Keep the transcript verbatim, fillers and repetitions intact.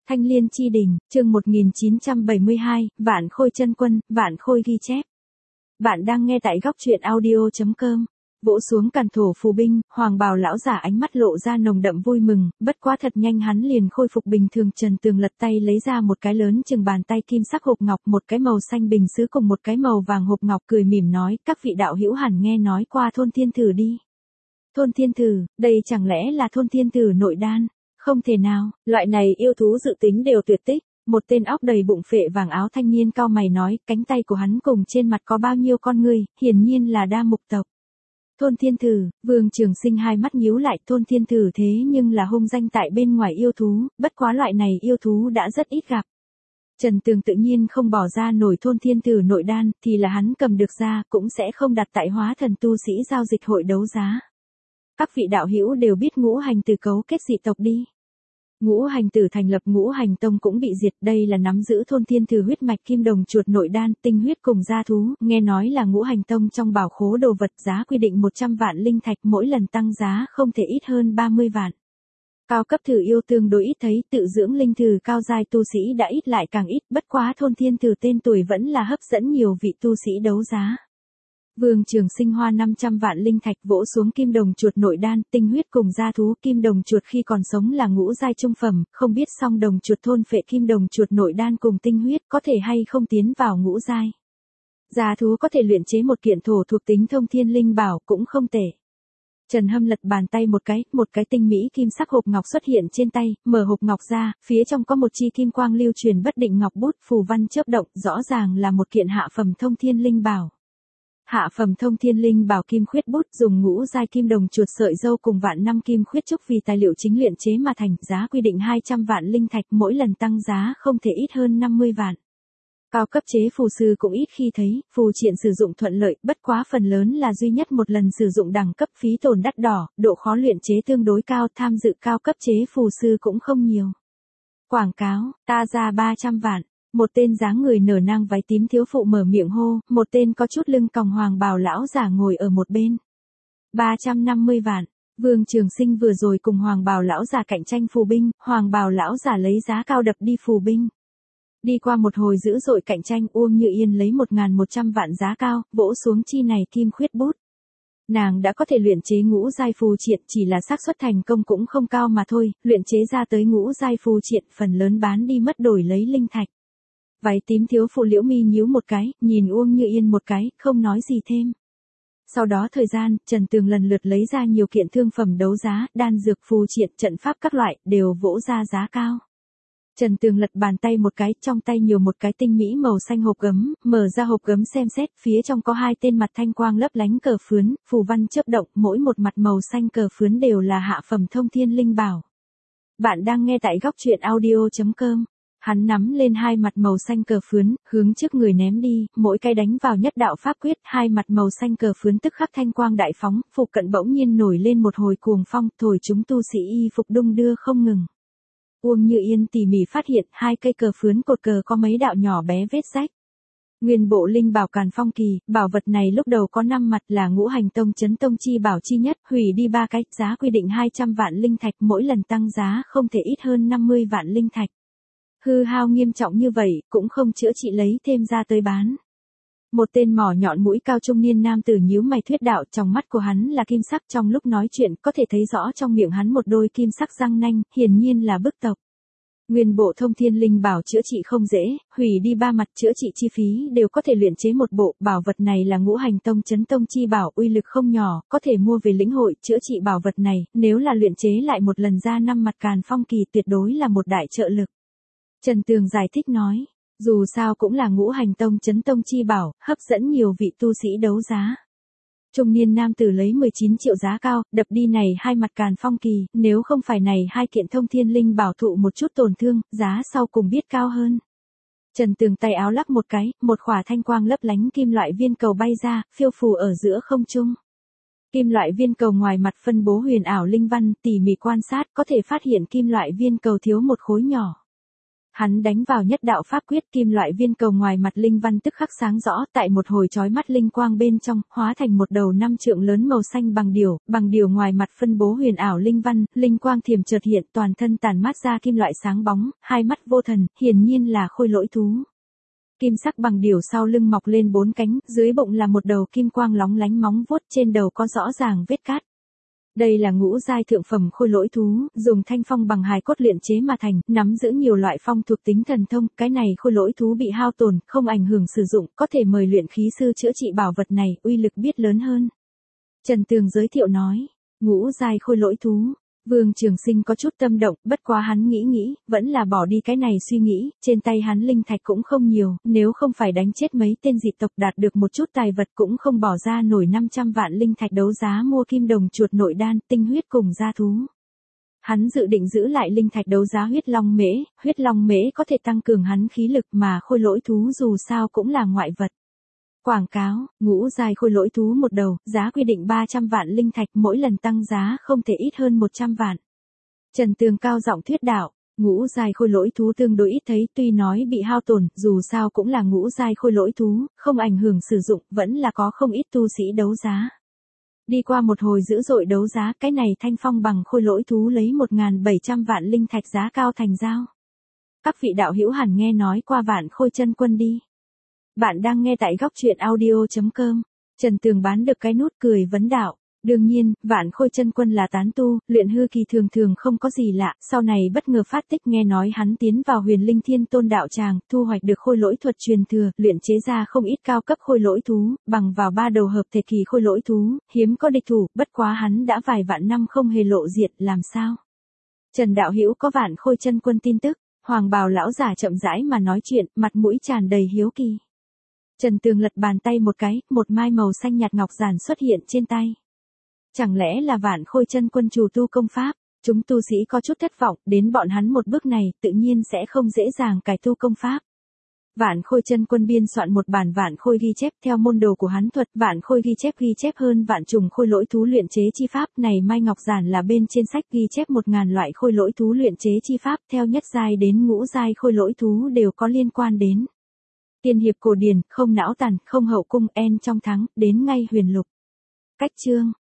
Thanh Liên Chi Đình, chương một nghìn chín trăm bảy mươi hai, Vạn Khôi Chân Quân, Vạn Khôi ghi chép. Bạn đang nghe tại góc truyện audio chấm com. Vỗ xuống càn thổ phù binh, Hoàng Bào lão giả ánh mắt lộ ra nồng đậm vui mừng, bất quá thật nhanh hắn liền khôi phục bình thường. Trần Tường lật tay lấy ra một cái lớn chừng bàn tay kim sắc hộp ngọc, một cái màu xanh bình sứ cùng một cái màu vàng hộp ngọc, cười mỉm nói, các vị đạo hữu hẳn nghe nói qua thôn thiên thử đi. Thôn thiên thử, đây chẳng lẽ là thôn thiên thử nội đan? Không thể nào, loại này yêu thú dự tính đều tuyệt tích. Một tên óc đầy bụng phệ vàng áo thanh niên cao mày nói, cánh tay của hắn cùng trên mặt có bao nhiêu con người, hiển nhiên là đa mục tộc. Thôn thiên thử, Vương Trường Sinh hai mắt nhíu lại, thôn thiên thử thế nhưng là hung danh tại bên ngoài yêu thú, bất quá loại này yêu thú đã rất ít gặp. Trần Tường tự nhiên không bỏ ra nổi thôn thiên thử nội đan, thì là hắn cầm được ra, cũng sẽ không đặt tại hóa thần tu sĩ giao dịch hội đấu giá. Các vị đạo hữu đều biết Ngũ Hành Tử cấu kết dị tộc đi. Ngũ Hành Tử thành lập Ngũ Hành Tông cũng bị diệt, đây là nắm giữ thôn thiên thử huyết mạch kim đồng chuột nội đan, tinh huyết cùng gia thú, nghe nói là Ngũ Hành Tông trong bảo khố đồ vật, giá quy định một trăm vạn linh thạch, mỗi lần tăng giá không thể ít hơn ba mươi vạn. Cao cấp thử yêu tương đối ít thấy, tự dưỡng linh thử cao giai tu sĩ đã ít lại càng ít, bất quá thôn thiên thử tên tuổi vẫn là hấp dẫn nhiều vị tu sĩ đấu giá. Vương Trường Sinh hoa năm trăm vạn linh thạch vỗ xuống kim đồng chuột nội đan, tinh huyết cùng gia thú. Kim đồng chuột khi còn sống là ngũ giai trung phẩm, không biết song đồng chuột thôn phệ kim đồng chuột nội đan cùng tinh huyết có thể hay không tiến vào ngũ giai. Gia thú có thể luyện chế một kiện thổ thuộc tính thông thiên linh bảo cũng không tệ. Trần Hâm lật bàn tay một cái, một cái tinh mỹ kim sắc hộp ngọc xuất hiện trên tay, mở hộp ngọc ra, phía trong có một chi kim quang lưu truyền bất định ngọc bút, phù văn chớp động, rõ ràng là một kiện hạ phẩm thông thiên linh bảo. Hạ phẩm thông thiên linh bảo kim khuyết bút, dùng ngũ giai kim đồng chuột sợi dâu cùng vạn năm kim khuyết trúc vì tài liệu chính luyện chế mà thành, giá quy định hai trăm vạn linh thạch, mỗi lần tăng giá không thể ít hơn năm mươi vạn. Cao cấp chế phù sư cũng ít khi thấy, phù triện sử dụng thuận lợi, bất quá phần lớn là duy nhất một lần sử dụng, đẳng cấp phí tổn đắt đỏ, độ khó luyện chế tương đối cao, tham dự cao cấp chế phù sư cũng không nhiều. Quảng cáo, ta ra ba trăm vạn. Một tên dáng người nở nang váy tím thiếu phụ mở miệng hô, một tên có chút lưng còng Hoàng Bào lão giả ngồi ở một bên. ba trăm năm mươi vạn, Vương Trường Sinh vừa rồi cùng Hoàng Bào lão giả cạnh tranh phù binh, Hoàng Bào lão giả lấy giá cao đập đi phù binh. Đi qua một hồi dữ dội cạnh tranh, Uông Như Yên lấy một nghìn một trăm vạn giá cao, vỗ xuống chi này kim khuyết bút. Nàng đã có thể luyện chế ngũ giai phù triện, chỉ là xác suất thành công cũng không cao mà thôi, luyện chế ra tới ngũ giai phù triện, phần lớn bán đi mất đổi lấy linh thạch. Váy tím thiếu phụ liễu mi nhíu một cái, nhìn Uông Như Yên một cái, không nói gì thêm. Sau đó thời gian, Trần Tường lần lượt lấy ra nhiều kiện thương phẩm đấu giá, đan dược phù triện, trận pháp các loại, đều vỗ ra giá cao. Trần Tường lật bàn tay một cái, trong tay nhiều một cái tinh mỹ màu xanh hộp gấm, mở ra hộp gấm xem xét, phía trong có hai tên mặt thanh quang lấp lánh cờ phướn, phù văn chớp động, mỗi một mặt màu xanh cờ phướn đều là hạ phẩm thông thiên linh bảo. Bạn đang nghe tại góc truyện audio chấm com. Hắn nắm lên hai mặt màu xanh cờ phướn, hướng trước người ném đi, mỗi cái đánh vào nhất đạo pháp quyết, hai mặt màu xanh cờ phướn tức khắc thanh quang đại phóng, phụ cận bỗng nhiên nổi lên một hồi cuồng phong, thổi chúng tu sĩ y phục đung đưa không ngừng. Uông Như Yên tỉ mỉ phát hiện, hai cây cờ phướn cột cờ có mấy đạo nhỏ bé vết rách. Nguyên bộ linh bảo Càn Phong Kỳ, bảo vật này lúc đầu có năm mặt, là Ngũ Hành Tông chấn tông chi bảo chi nhất, hủy đi ba cái, giá quy định hai trăm vạn linh thạch, mỗi lần tăng giá không thể ít hơn năm mươi vạn linh thạch. Hư hao nghiêm trọng như vậy, cũng không chữa trị lấy thêm ra tới bán. Một tên mỏ nhọn mũi cao trung niên nam tử nhíu mày thuyết đạo, trong mắt của hắn là kim sắc, trong lúc nói chuyện có thể thấy rõ trong miệng hắn một đôi kim sắc răng nanh, hiển nhiên là bức tộc. Nguyên bộ thông thiên linh bảo chữa trị không dễ, hủy đi ba mặt chữa trị chi phí đều có thể luyện chế một bộ, bảo vật này là Ngũ Hành Tông chấn tông chi bảo, uy lực không nhỏ, có thể mua về lĩnh hội, chữa trị bảo vật này, nếu là luyện chế lại một lần ra năm mặt Càn Phong Kỳ tuyệt đối là một đại trợ lực. Trần Tường giải thích nói, dù sao cũng là Ngũ Hành Tông chấn tông chi bảo, hấp dẫn nhiều vị tu sĩ đấu giá. Trung niên nam tử lấy mười chín triệu giá cao, đập đi này hai mặt Càn Phong Kỳ, nếu không phải này hai kiện thông thiên linh bảo thụ một chút tổn thương, giá sau cùng biết cao hơn. Trần Tường tay áo lắc một cái, một khỏa thanh quang lấp lánh kim loại viên cầu bay ra, phiêu phù ở giữa không trung. Kim loại viên cầu ngoài mặt phân bố huyền ảo linh văn, tỉ mỉ quan sát có thể phát hiện kim loại viên cầu thiếu một khối nhỏ. Hắn đánh vào nhất đạo pháp quyết, kim loại viên cầu ngoài mặt linh văn tức khắc sáng rõ, tại một hồi chói mắt linh quang bên trong, hóa thành một đầu năm trượng lớn màu xanh bằng điểu, bằng điểu ngoài mặt phân bố huyền ảo linh văn, linh quang thiểm chợt hiện, toàn thân tản mát ra kim loại sáng bóng, hai mắt vô thần, hiển nhiên là khôi lỗi thú. Kim sắc bằng điểu sau lưng mọc lên bốn cánh, dưới bụng là một đầu kim quang lóng lánh móng vuốt, trên đầu có rõ ràng vết cát. Đây là ngũ giai thượng phẩm khôi lỗi thú, dùng thanh phong bằng hài cốt luyện chế mà thành, nắm giữ nhiều loại phong thuộc tính thần thông, cái này khôi lỗi thú bị hao tổn, không ảnh hưởng sử dụng, có thể mời luyện khí sư chữa trị bảo vật này, uy lực biết lớn hơn. Trần Tường giới thiệu nói, ngũ giai khôi lỗi thú. Vương Trường Sinh có chút tâm động, bất quá hắn nghĩ nghĩ, vẫn là bỏ đi cái này suy nghĩ, trên tay hắn linh thạch cũng không nhiều, nếu không phải đánh chết mấy tên dị tộc đạt được một chút tài vật cũng không bỏ ra nổi năm trăm vạn linh thạch đấu giá mua kim đồng chuột nội đan, tinh huyết cùng gia thú. Hắn dự định giữ lại linh thạch đấu giá huyết long mễ, huyết long mễ có thể tăng cường hắn khí lực mà khôi lỗi thú dù sao cũng là ngoại vật. Quảng cáo, ngũ giai khôi lỗi thú một đầu, giá quy định ba trăm vạn linh thạch, mỗi lần tăng giá không thể ít hơn một trăm vạn. Trần Tường cao giọng thuyết đạo, ngũ giai khôi lỗi thú tương đối ít thấy, tuy nói bị hao tổn, dù sao cũng là ngũ giai khôi lỗi thú, không ảnh hưởng sử dụng, vẫn là có không ít tu sĩ đấu giá. Đi qua một hồi dữ dội đấu giá, cái này thanh phong bằng khôi lỗi thú lấy một nghìn bảy trăm vạn linh thạch giá cao thành giao. Các vị đạo hữu hẳn nghe nói qua Vạn Khôi Chân Quân đi. Bạn đang nghe tại góc truyện audio chấm com. Trần Tường bán được cái nút cười vấn đạo. Đương nhiên, Vạn Khôi Chân Quân là tán tu, luyện hư kỳ thường thường không có gì lạ, sau này bất ngờ phát tích nghe nói hắn tiến vào Huyền Linh Thiên Tôn đạo tràng, thu hoạch được khôi lỗi thuật truyền thừa, luyện chế ra không ít cao cấp khôi lỗi thú, bằng vào ba đầu hợp thể kỳ khôi lỗi thú, hiếm có địch thủ, bất quá hắn đã vài vạn năm không hề lộ diệt, làm sao? Trần đạo hữu có Vạn Khôi Chân Quân tin tức, Hoàng bào lão giả chậm rãi mà nói chuyện, mặt mũi tràn đầy hiếu kỳ. Trần Tường lật bàn tay một cái, một mai màu xanh nhạt ngọc giản xuất hiện trên tay. Chẳng lẽ là Vạn Khôi Chân Quân chủ tu công pháp? Chúng tu sĩ có chút thất vọng, đến bọn hắn một bước này, tự nhiên sẽ không dễ dàng cải tu công pháp. Vạn Khôi Chân Quân biên soạn một bản Vạn Khôi ghi chép theo môn đồ của hắn thuật, Vạn Khôi ghi chép ghi chép hơn vạn trùng khôi lỗi thú luyện chế chi pháp, này mai ngọc giản là bên trên sách ghi chép một ngàn loại khôi lỗi thú luyện chế chi pháp, theo nhất giai đến ngũ giai khôi lỗi thú đều có liên quan đến. Tiên hiệp cổ điển, không não tàn, không hậu cung, en trong thắng, đến ngay huyền lục. Cách chương